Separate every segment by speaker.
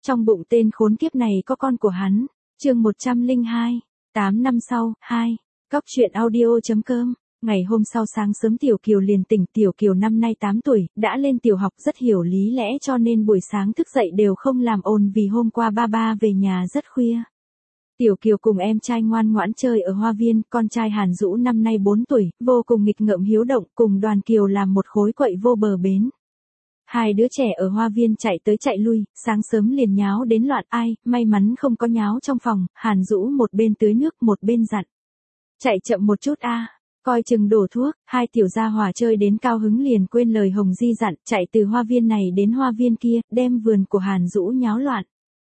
Speaker 1: Trong bụng tên khốn kiếp này có con của hắn. Chương 102, 8 năm sau, 2. Cóc truyện audio.com. Ngày hôm sau sáng sớm Tiểu Kiều liền tỉnh. Tiểu Kiều năm nay 8 tuổi, đã lên tiểu học, rất hiểu lý lẽ cho nên buổi sáng thức dậy đều không làm ồn vì hôm qua ba về nhà rất khuya. Tiểu Kiều cùng em trai ngoan ngoãn chơi ở hoa viên, con trai Hàn Dũ năm nay 4 tuổi, vô cùng nghịch ngợm hiếu động, cùng Đoàn Kiều làm một khối quậy vô bờ bến. Hai đứa trẻ ở hoa viên chạy tới chạy lui, sáng sớm liền nháo đến loạn. Ai, may mắn không có nháo trong phòng. Hàn Dũ một bên tưới nước một bên dặn. Chạy chậm một chút a, coi chừng đổ thuốc. Hai tiểu gia hỏa chơi đến cao hứng liền quên lời Hồng Di dặn, chạy từ hoa viên này đến hoa viên kia, đem vườn của Hàn Dũ nháo loạn.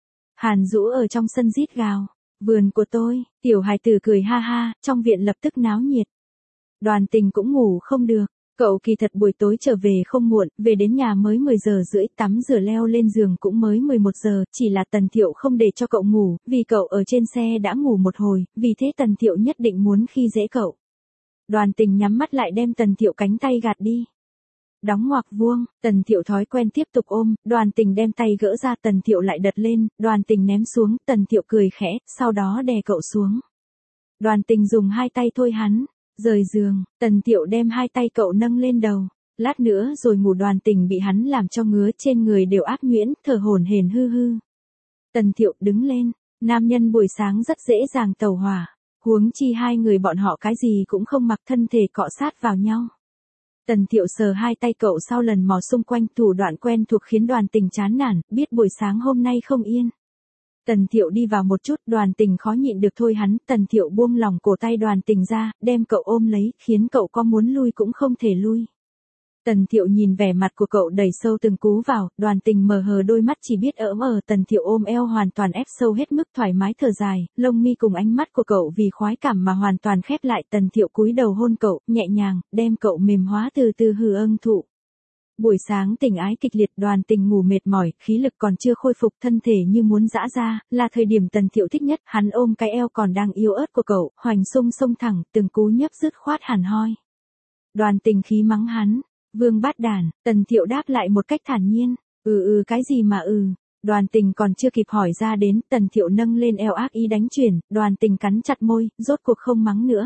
Speaker 1: Hàn Dũ ở trong sân rít gào, vườn của tôi. Tiểu hài tử cười ha ha, trong viện lập tức náo nhiệt. Đoàn Tình cũng ngủ không được. Cậu kỳ thật buổi tối trở về không muộn, về đến nhà mới 10 giờ rưỡi, tắm rửa leo lên giường cũng mới 11 giờ, chỉ là Tần Thiệu không để cho cậu ngủ, vì cậu ở trên xe đã ngủ một hồi, vì thế Tần Thiệu nhất định muốn khi dễ cậu. Đoàn Tình nhắm mắt lại đem Tần Thiệu cánh tay gạt đi. Đóng ngoặc vuông, Tần Thiệu thói quen tiếp tục ôm, Đoàn Tình đem tay gỡ ra, Tần Thiệu lại đật lên, Đoàn Tình ném xuống, Tần Thiệu cười khẽ, sau đó đè cậu xuống. Đoàn Tình dùng hai tay thôi hắn. Rời giường, Tần Thiệu đem hai tay cậu nâng lên đầu. Lát nữa rồi ngủ. Đoàn Tình bị hắn làm cho ngứa trên người đều áp nhuyễn, thở hổn hển hư hư. Tần Thiệu đứng lên, nam nhân buổi sáng rất dễ dàng tẩu hỏa. Huống chi hai người bọn họ cái gì cũng không mặc, thân thể cọ sát vào nhau. Tần Thiệu sờ hai tay cậu sau lần mò xung quanh, thủ đoạn quen thuộc khiến Đoàn Tình chán nản, biết buổi sáng hôm nay không yên. Tần Thiệu đi vào một chút, Đoàn Tình khó nhịn được thôi hắn. Tần Thiệu buông lỏng cổ tay Đoàn Tình ra, đem cậu ôm lấy, khiến cậu có muốn lui cũng không thể lui. Tần Thiệu nhìn vẻ mặt của cậu đầy sâu từng cú vào, Đoàn Tình mờ hờ đôi mắt chỉ biết Tần Thiệu ôm eo hoàn toàn ép sâu hết mức, thoải mái thở dài, lông mi cùng ánh mắt của cậu vì khoái cảm mà hoàn toàn khép lại. Tần Thiệu cúi đầu hôn cậu, nhẹ nhàng, đem cậu mềm hóa từ từ hừ âng thụ. Buổi sáng tình ái kịch liệt, Đoàn Tình ngủ mệt mỏi, khí lực còn chưa khôi phục, thân thể như muốn giã ra, là thời điểm Tần Thiệu thích nhất. Hắn ôm cái eo còn đang yếu ớt của cậu, hoành sung sông thẳng, từng cú nhấp dứt khoát hẳn hoi. Đoàn Tình khí mắng hắn, vương bát đản. Tần Thiệu đáp lại một cách thản nhiên, cái gì mà Đoàn Tình còn chưa kịp hỏi ra đến, Tần Thiệu nâng lên eo ác ý đánh chuyển. Đoàn Tình cắn chặt môi, rốt cuộc không mắng nữa.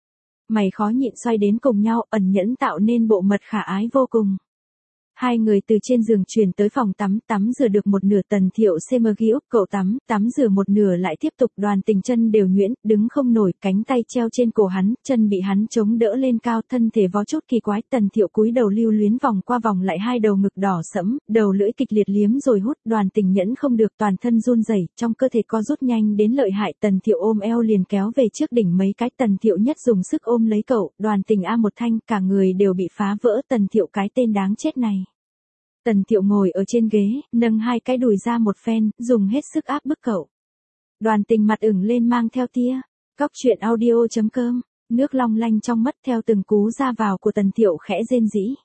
Speaker 1: Mày khó nhịn xoay đến cùng nhau, ẩn nhẫn tạo nên bộ mật khả ái vô cùng. Hai người từ trên giường chuyển tới phòng tắm rửa được một nửa. Tần Thiệu CMGIUP, cậu tắm rửa một nửa lại tiếp tục. Đoàn Tình chân đều nhuyễn, đứng không nổi, cánh tay treo trên cổ hắn, chân bị hắn chống đỡ lên cao, thân thể vó chút kỳ quái. Tần Thiệu cúi đầu lưu luyến vòng qua vòng lại hai đầu ngực đỏ sẫm, đầu lưỡi kịch liệt liếm rồi hút. Đoàn Tình nhẫn không được, toàn thân run rẩy, trong cơ thể co rút nhanh đến lợi hại. Tần Thiệu ôm eo liền kéo về trước đỉnh mấy cái. Tần Thiệu nhất dùng sức ôm lấy cậu, Đoàn Tình một thanh, cả người đều bị phá vỡ. Tần Thiệu cái tên đáng chết này. Tần Thiệu ngồi ở trên ghế, nâng hai cái đùi ra một phen, dùng hết sức áp bức cậu. Đoàn Tình mặt ửng lên mang theo tia. Cóc truyện audio.com. Nước long lanh trong mắt theo từng cú ra vào của Tần Thiệu khẽ rên rỉ.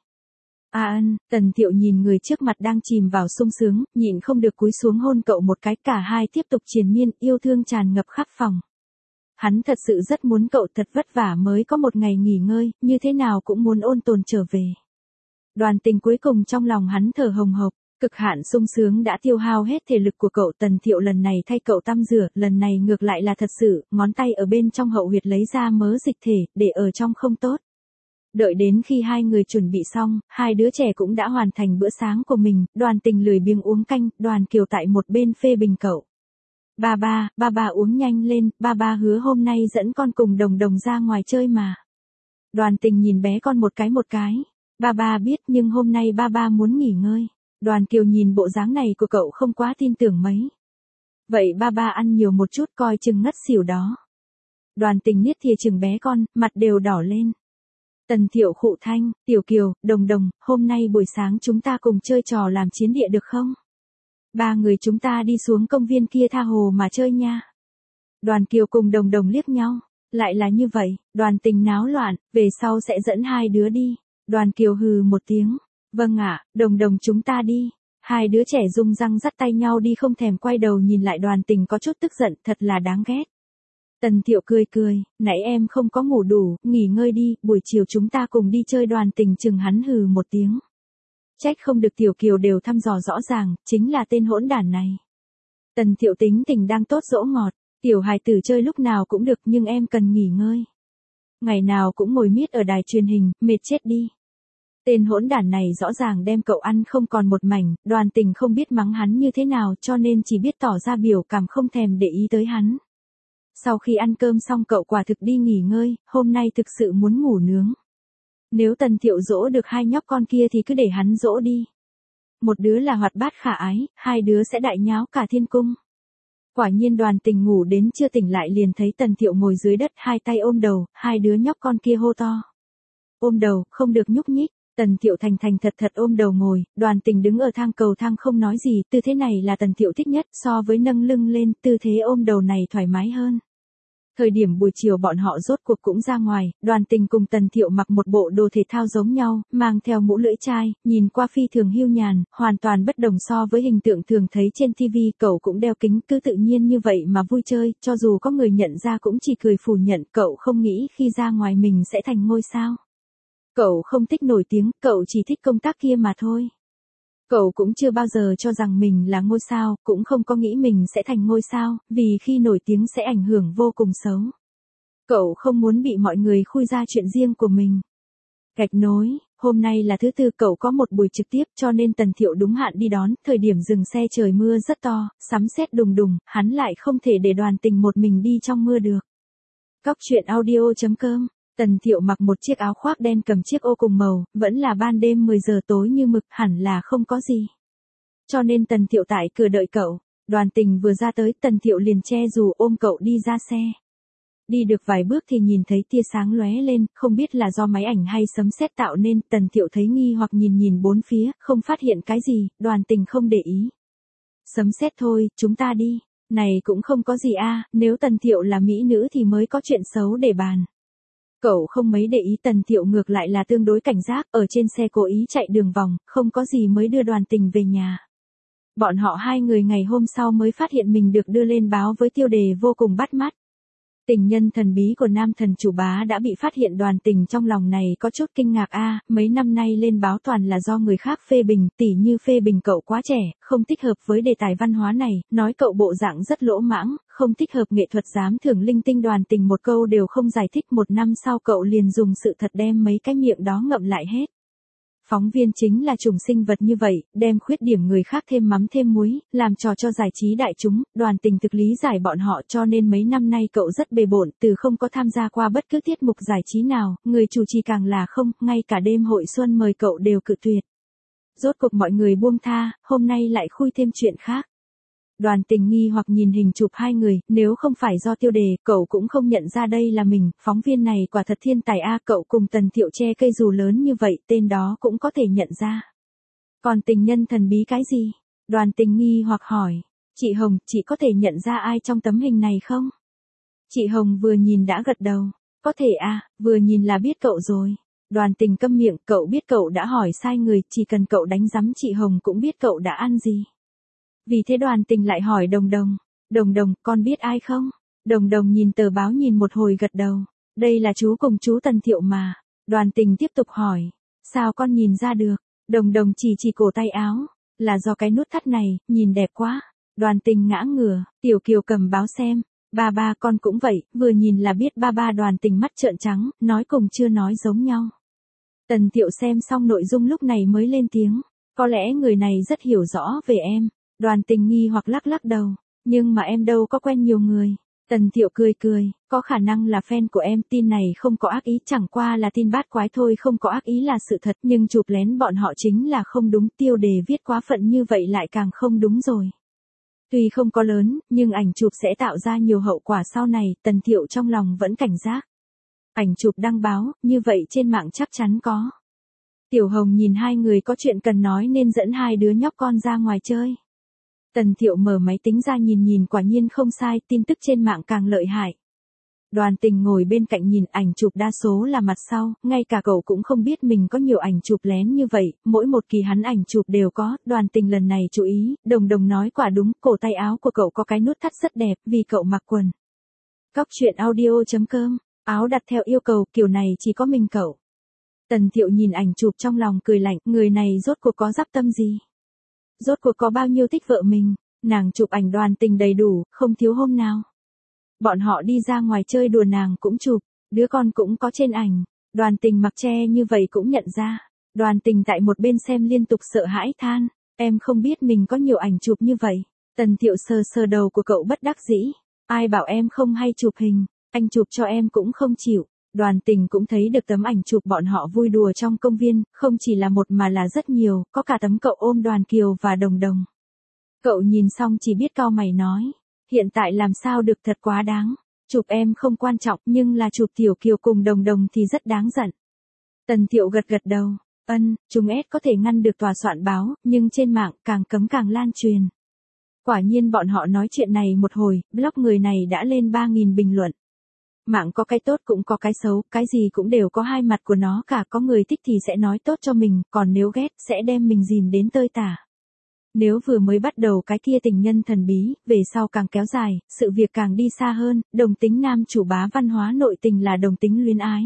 Speaker 1: Tần Thiệu nhìn người trước mặt đang chìm vào sung sướng, nhịn không được cúi xuống hôn cậu một cái. Cả hai tiếp tục triền miên, yêu thương tràn ngập khắp phòng. Hắn thật sự rất muốn cậu, thật vất vả mới có một ngày nghỉ ngơi, như thế nào cũng muốn ôn tồn trở về. Đoàn Tình cuối cùng trong lòng hắn thở hồng hộc, cực hạn sung sướng đã tiêu hao hết thể lực của cậu. Tần Thiệu lần này thay cậu tắm rửa, lần này ngược lại là thật sự, ngón tay ở bên trong hậu huyệt lấy ra mớ dịch thể, để ở trong không tốt. Đợi đến khi hai người chuẩn bị xong, hai đứa trẻ cũng đã hoàn thành bữa sáng của mình. Đoàn Tình lười biếng uống canh, Đoàn Kiều tại một bên phê bình cậu. Ba uống nhanh lên, ba hứa hôm nay dẫn con cùng Đồng Đồng ra ngoài chơi mà. Đoàn Tình nhìn bé con một cái. Ba biết, nhưng hôm nay ba muốn nghỉ ngơi. Đoàn Kiều nhìn bộ dáng này của cậu không quá tin tưởng mấy. Vậy ba ăn nhiều một chút, coi chừng ngất xỉu đó. Đoàn Tình niết thìa chừng bé con, mặt đều đỏ lên. Tần Thiệu khụ thanh, Tiểu Kiều, Đồng Đồng, hôm nay buổi sáng chúng ta cùng chơi trò làm chiến địa được không? Ba người chúng ta đi xuống công viên kia tha hồ mà chơi nha. Đoàn Kiều cùng Đồng Đồng liếc nhau, lại là như vậy. Đoàn Tình náo loạn, về sau sẽ dẫn hai đứa đi. Đoàn Kiều hừ một tiếng, vâng ạ, Đồng Đồng chúng ta đi. Hai đứa trẻ rung răng dắt tay nhau đi, không thèm quay đầu nhìn lại. Đoàn Tình có chút tức giận, thật là đáng ghét. Tần Thiệu cười, nãy em không có ngủ đủ, nghỉ ngơi đi, buổi chiều chúng ta cùng đi chơi. Đoàn Tình chừng hắn hừ một tiếng. Trách không được Tiểu Kiều đều thăm dò rõ ràng, chính là tên hỗn đản này. Tần Thiệu tính tình đang tốt dỗ ngọt, tiểu hài tử chơi lúc nào cũng được nhưng em cần nghỉ ngơi. Ngày nào cũng ngồi miết ở đài truyền hình, mệt chết đi. Tên hỗn đản này rõ ràng đem cậu ăn không còn một mảnh, Đoàn Tình không biết mắng hắn như thế nào cho nên chỉ biết tỏ ra biểu cảm không thèm để ý tới hắn. Sau khi ăn cơm xong cậu quả thực đi nghỉ ngơi, hôm nay thực sự muốn ngủ nướng. Nếu Tần Thiệu dỗ được hai nhóc con kia thì cứ để hắn dỗ đi. Một đứa là hoạt bát khả ái, hai đứa sẽ đại nháo cả thiên cung. Quả nhiên Đoàn Tình ngủ đến chưa tỉnh lại liền thấy Tần Thiệu ngồi dưới đất hai tay ôm đầu, hai đứa nhóc con kia hô to. Ôm đầu, không được nhúc nhích. Tần Thiệu thành thành thật thật ôm đầu ngồi, Đoàn Tình đứng ở thang cầu thang không nói gì, tư thế này là Tần Thiệu thích nhất, so với nâng lưng lên, tư thế ôm đầu này thoải mái hơn. Thời điểm buổi chiều bọn họ rốt cuộc cũng ra ngoài, Đoàn Tình cùng Tần Thiệu mặc một bộ đồ thể thao giống nhau, mang theo mũ lưỡi chai, nhìn qua phi thường hưu nhàn, hoàn toàn bất đồng so với hình tượng thường thấy trên TV, cậu cũng đeo kính, cứ tự nhiên như vậy mà vui chơi, cho dù có người nhận ra cũng chỉ cười phủ nhận, cậu không nghĩ khi ra ngoài mình sẽ thành ngôi sao. Cậu không thích nổi tiếng, cậu chỉ thích công tác kia mà thôi. Cậu cũng chưa bao giờ cho rằng mình là ngôi sao, cũng không có nghĩ mình sẽ thành ngôi sao, vì khi nổi tiếng sẽ ảnh hưởng vô cùng xấu. Cậu không muốn bị mọi người khui ra chuyện riêng của mình. Gạch nối, hôm nay là thứ tư cậu có một buổi trực tiếp cho nên Tần Thiệu đúng hạn đi đón, thời điểm dừng xe trời mưa rất to, sấm sét đùng đùng, hắn lại không thể để Đoàn Tình một mình đi trong mưa được. Cóc truyện audio.com. Tần Thiệu mặc một chiếc áo khoác đen cầm chiếc ô cùng màu, vẫn là ban đêm 10 giờ tối như mực, hẳn là không có gì. Cho nên Tần Thiệu tại cửa đợi cậu, Đoàn Tình vừa ra tới, Tần Thiệu liền che dù ôm cậu đi ra xe. Đi được vài bước thì nhìn thấy tia sáng lóe lên, không biết là do máy ảnh hay sấm sét tạo nên, Tần Thiệu thấy nghi hoặc nhìn bốn phía, không phát hiện cái gì, Đoàn Tình không để ý. Sấm sét thôi, chúng ta đi. Này cũng không có gì a, nếu Tần Thiệu là mỹ nữ thì mới có chuyện xấu để bàn. Cậu không mấy để ý, Tần Thiệu ngược lại là tương đối cảnh giác, ở trên xe cố ý chạy đường vòng, không có gì mới đưa Đoàn Tình về nhà. Bọn họ hai người ngày hôm sau mới phát hiện mình được đưa lên báo với tiêu đề vô cùng bắt mắt. Tình nhân thần bí của nam thần chủ bá đã bị phát hiện, Đoàn Tình trong lòng này có chút kinh ngạc mấy năm nay lên báo toàn là do người khác phê bình, tỉ như phê bình cậu quá trẻ, không thích hợp với đề tài văn hóa này, nói cậu bộ dạng rất lỗ mãng, không thích hợp nghệ thuật giám thưởng linh tinh, Đoàn Tình một câu đều không giải thích, một năm sau cậu liền dùng sự thật đem mấy cái miệng đó ngậm lại hết. Phóng viên chính là chủng sinh vật như vậy, đem khuyết điểm người khác thêm mắm thêm muối, làm trò cho giải trí đại chúng, Đoàn Tình thực lý giải bọn họ cho nên mấy năm nay cậu rất bề bộn, từ không có tham gia qua bất cứ tiết mục giải trí nào, người chủ trì càng là không, ngay cả đêm hội xuân mời cậu đều cự tuyệt. Rốt cuộc mọi người buông tha, hôm nay lại khui thêm chuyện khác. Đoàn Tình nghi hoặc nhìn hình chụp hai người, nếu không phải do tiêu đề, cậu cũng không nhận ra đây là mình, phóng viên này quả thật thiên tài cậu cùng Tần Thiệu che cây dù lớn như vậy, tên đó cũng có thể nhận ra. Còn tình nhân thần bí cái gì? Đoàn Tình nghi hoặc hỏi, chị Hồng, chị có thể nhận ra ai trong tấm hình này không? Chị Hồng vừa nhìn đã gật đầu, có thể vừa nhìn là biết cậu rồi. Đoàn Tình câm miệng, cậu biết cậu đã hỏi sai người, chỉ cần cậu đánh rắm chị Hồng cũng biết cậu đã ăn gì. Vì thế Đoàn Tình lại hỏi Đồng Đồng, Đồng Đồng, con biết ai không? Đồng Đồng nhìn tờ báo nhìn một hồi gật đầu, đây là chú cùng chú Tần Thiệu mà. Đoàn Tình tiếp tục hỏi, sao con nhìn ra được? Đồng Đồng chỉ cổ tay áo, là do cái nút thắt này, nhìn đẹp quá. Đoàn Tình ngã ngửa, Tiểu Kiều cầm báo xem, ba con cũng vậy, vừa nhìn là biết ba. Đoàn Tình mắt trợn trắng, nói cùng chưa nói giống nhau. Tần Thiệu xem xong nội dung lúc này mới lên tiếng, có lẽ người này rất hiểu rõ về em. Đoàn Tình nghi hoặc lắc đầu, nhưng mà em đâu có quen nhiều người. Tần Thiệu cười, có khả năng là fan của em, tin này không có ác ý, chẳng qua là tin bát quái thôi, không có ác ý là sự thật, nhưng chụp lén bọn họ chính là không đúng, tiêu đề viết quá phận như vậy lại càng không đúng rồi. Tuy không có lớn, nhưng ảnh chụp sẽ tạo ra nhiều hậu quả sau này, Tần Thiệu trong lòng vẫn cảnh giác. Ảnh chụp đăng báo, như vậy trên mạng chắc chắn có. Tiểu Hồng nhìn hai người có chuyện cần nói nên dẫn hai đứa nhóc con ra ngoài chơi. Tần Thiệu mở máy tính ra nhìn quả nhiên không sai, tin tức trên mạng càng lợi hại. Đoàn Tình ngồi bên cạnh nhìn ảnh chụp đa số là mặt sau, ngay cả cậu cũng không biết mình có nhiều ảnh chụp lén như vậy, mỗi một kỳ hắn ảnh chụp đều có, Đoàn Tình lần này chú ý, Đồng Đồng nói quả đúng, cổ tay áo của cậu có cái nút thắt rất đẹp, vì cậu mặc quần. Cóc truyện audio.com, áo đặt theo yêu cầu, kiểu này chỉ có mình cậu. Tần Thiệu nhìn ảnh chụp trong lòng cười lạnh, người này rốt cuộc có dắp tâm gì? Rốt cuộc có bao nhiêu thích vợ mình? Nàng chụp ảnh Đoàn Tình đầy đủ, không thiếu hôm nào. Bọn họ đi ra ngoài chơi đùa nàng cũng chụp, đứa con cũng có trên ảnh. Đoàn Tình mặc che như vậy cũng nhận ra. Đoàn Tình tại một bên xem liên tục sợ hãi than, em không biết mình có nhiều ảnh chụp như vậy. Tần Thiệu sờ sờ đầu của cậu bất đắc dĩ, ai bảo em không hay chụp hình, anh chụp cho em cũng không chịu. Đoàn Tình cũng thấy được tấm ảnh chụp bọn họ vui đùa trong công viên, không chỉ là một mà là rất nhiều, có cả tấm cậu ôm Đoàn Kiều và Đồng Đồng. Cậu nhìn xong chỉ biết cau mày nói, hiện tại làm sao được, thật quá đáng. Chụp em không quan trọng nhưng là chụp Tiểu Kiều cùng Đồng Đồng thì rất đáng giận. Tần Thiệu gật gật đầu, chúng S có thể ngăn được tòa soạn báo, nhưng trên mạng càng cấm càng lan truyền. Quả nhiên bọn họ nói chuyện này một hồi, blog người này đã lên 3.000 bình luận. Mạng có cái tốt cũng có cái xấu, cái gì cũng đều có hai mặt của nó cả, có người thích thì sẽ nói tốt cho mình, còn nếu ghét sẽ đem mình dìm đến tơi tả. Nếu vừa mới bắt đầu cái kia tình nhân thần bí, về sau càng kéo dài, sự việc càng đi xa hơn, đồng tính nam chủ bá văn hóa nội tình là đồng tính luyến ái.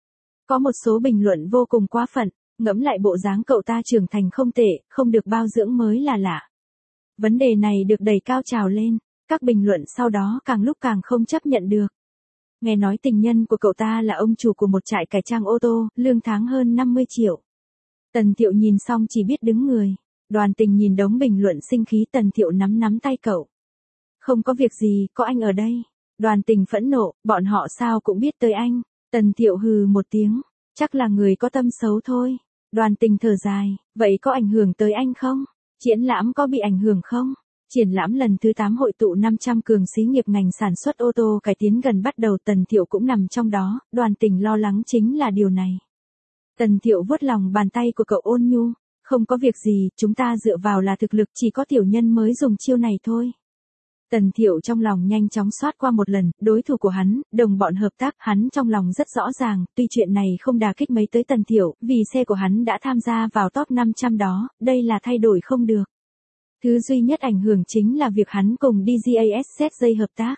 Speaker 1: Có một số bình luận vô cùng quá phận, ngẫm lại bộ dáng cậu ta trưởng thành không tệ, không được bao dưỡng mới là lạ. Vấn đề này được đẩy cao trào lên, các bình luận sau đó càng lúc càng không chấp nhận được. Nghe nói tình nhân của cậu ta là ông chủ của một trại cải trang ô tô, lương tháng hơn 50 triệu. Tần Thiệu nhìn xong chỉ biết đứng người. Đoàn Tình nhìn đống bình luận sinh khí, Tần Thiệu nắm nắm tay cậu. Không có việc gì, có anh ở đây. Đoàn Tình phẫn nộ, bọn họ sao cũng biết tới anh. Tần Thiệu hừ một tiếng, chắc là người có tâm xấu thôi. Đoàn Tình thở dài, vậy có ảnh hưởng tới anh không? Triển lãm có bị ảnh hưởng không? Triển lãm lần thứ 8 hội tụ 500 cường xí nghiệp ngành sản xuất ô tô cải tiến gần bắt đầu, Tần Thiệu cũng nằm trong đó, Đoàn Tình lo lắng chính là điều này. Tần Thiệu vuốt lòng bàn tay của cậu ôn nhu, không có việc gì, chúng ta dựa vào là thực lực, chỉ có tiểu nhân mới dùng chiêu này thôi. Tần Thiệu trong lòng nhanh chóng soát qua một lần, đối thủ của hắn, đồng bọn hợp tác, hắn trong lòng rất rõ ràng, tuy chuyện này không đả kích mấy tới Tần Thiệu, vì xe của hắn đã tham gia vào top 500 đó, đây là thay đổi không được. Thứ duy nhất ảnh hưởng chính là việc hắn cùng DJASZJ hợp tác.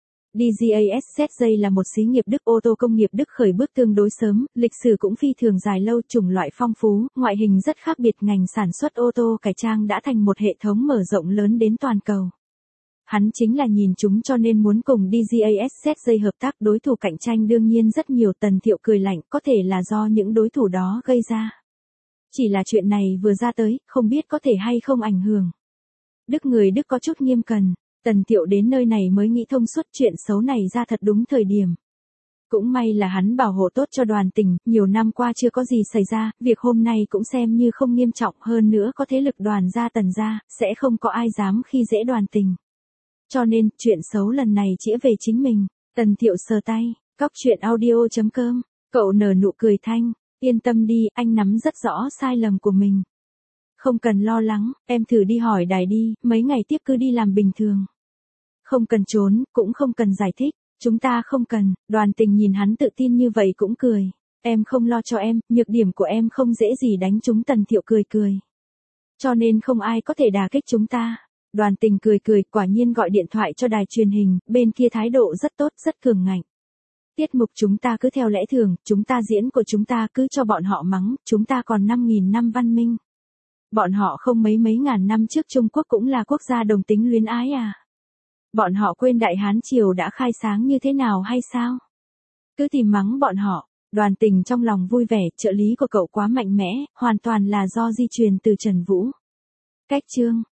Speaker 1: DJASZJ là một xí nghiệp Đức, ô tô công nghiệp Đức khởi bước tương đối sớm, lịch sử cũng phi thường dài lâu, chủng loại phong phú, ngoại hình rất khác biệt, ngành sản xuất ô tô cải trang đã thành một hệ thống mở rộng lớn đến toàn cầu. Hắn chính là nhìn chúng cho nên muốn cùng DJASZJ hợp tác, đối thủ cạnh tranh đương nhiên rất nhiều. Tần Thiệu cười lạnh, có thể là do những đối thủ đó gây ra. Chỉ là chuyện này vừa ra tới, không biết có thể hay không ảnh hưởng. Người Đức có chút nghiêm cẩn, Tần Thiệu đến nơi này mới nghĩ thông suốt, chuyện xấu này ra thật đúng thời điểm. Cũng may là hắn bảo hộ tốt cho Đoàn Tình, nhiều năm qua chưa có gì xảy ra, việc hôm nay cũng xem như không nghiêm trọng, hơn nữa có thế lực Đoàn gia Tần gia, sẽ không có ai dám khi dễ Đoàn Tình. Cho nên, chuyện xấu lần này chĩa về chính mình. Tần Thiệu sờ tay, coctruyện.audio.com, cậu nở nụ cười thanh, yên tâm đi, anh nắm rất rõ sai lầm của mình. Không cần lo lắng, em thử đi hỏi đài đi, mấy ngày tiếp cứ đi làm bình thường. Không cần trốn, cũng không cần giải thích, chúng ta không cần. Đoàn Tình nhìn hắn tự tin như vậy cũng cười. Em không lo cho em, nhược điểm của em không dễ gì đánh trúng. Tần Thiệu cười cười. Cho nên không ai có thể đả kích chúng ta. Đoàn Tình cười cười, quả nhiên gọi điện thoại cho đài truyền hình, bên kia thái độ rất tốt, rất cường ngạnh. Tiết mục chúng ta cứ theo lẽ thường, chúng ta diễn của chúng ta cứ cho bọn họ mắng, chúng ta còn 5.000 năm văn minh. Bọn họ không mấy ngàn năm trước Trung Quốc cũng là quốc gia đồng tính luyến ái à? Bọn họ quên Đại Hán Triều đã khai sáng như thế nào hay sao? Cứ tìm mắng bọn họ. Đoàn Tình trong lòng vui vẻ, trợ lý của cậu quá mạnh mẽ, hoàn toàn là do di truyền từ Trần Vũ. Cách chương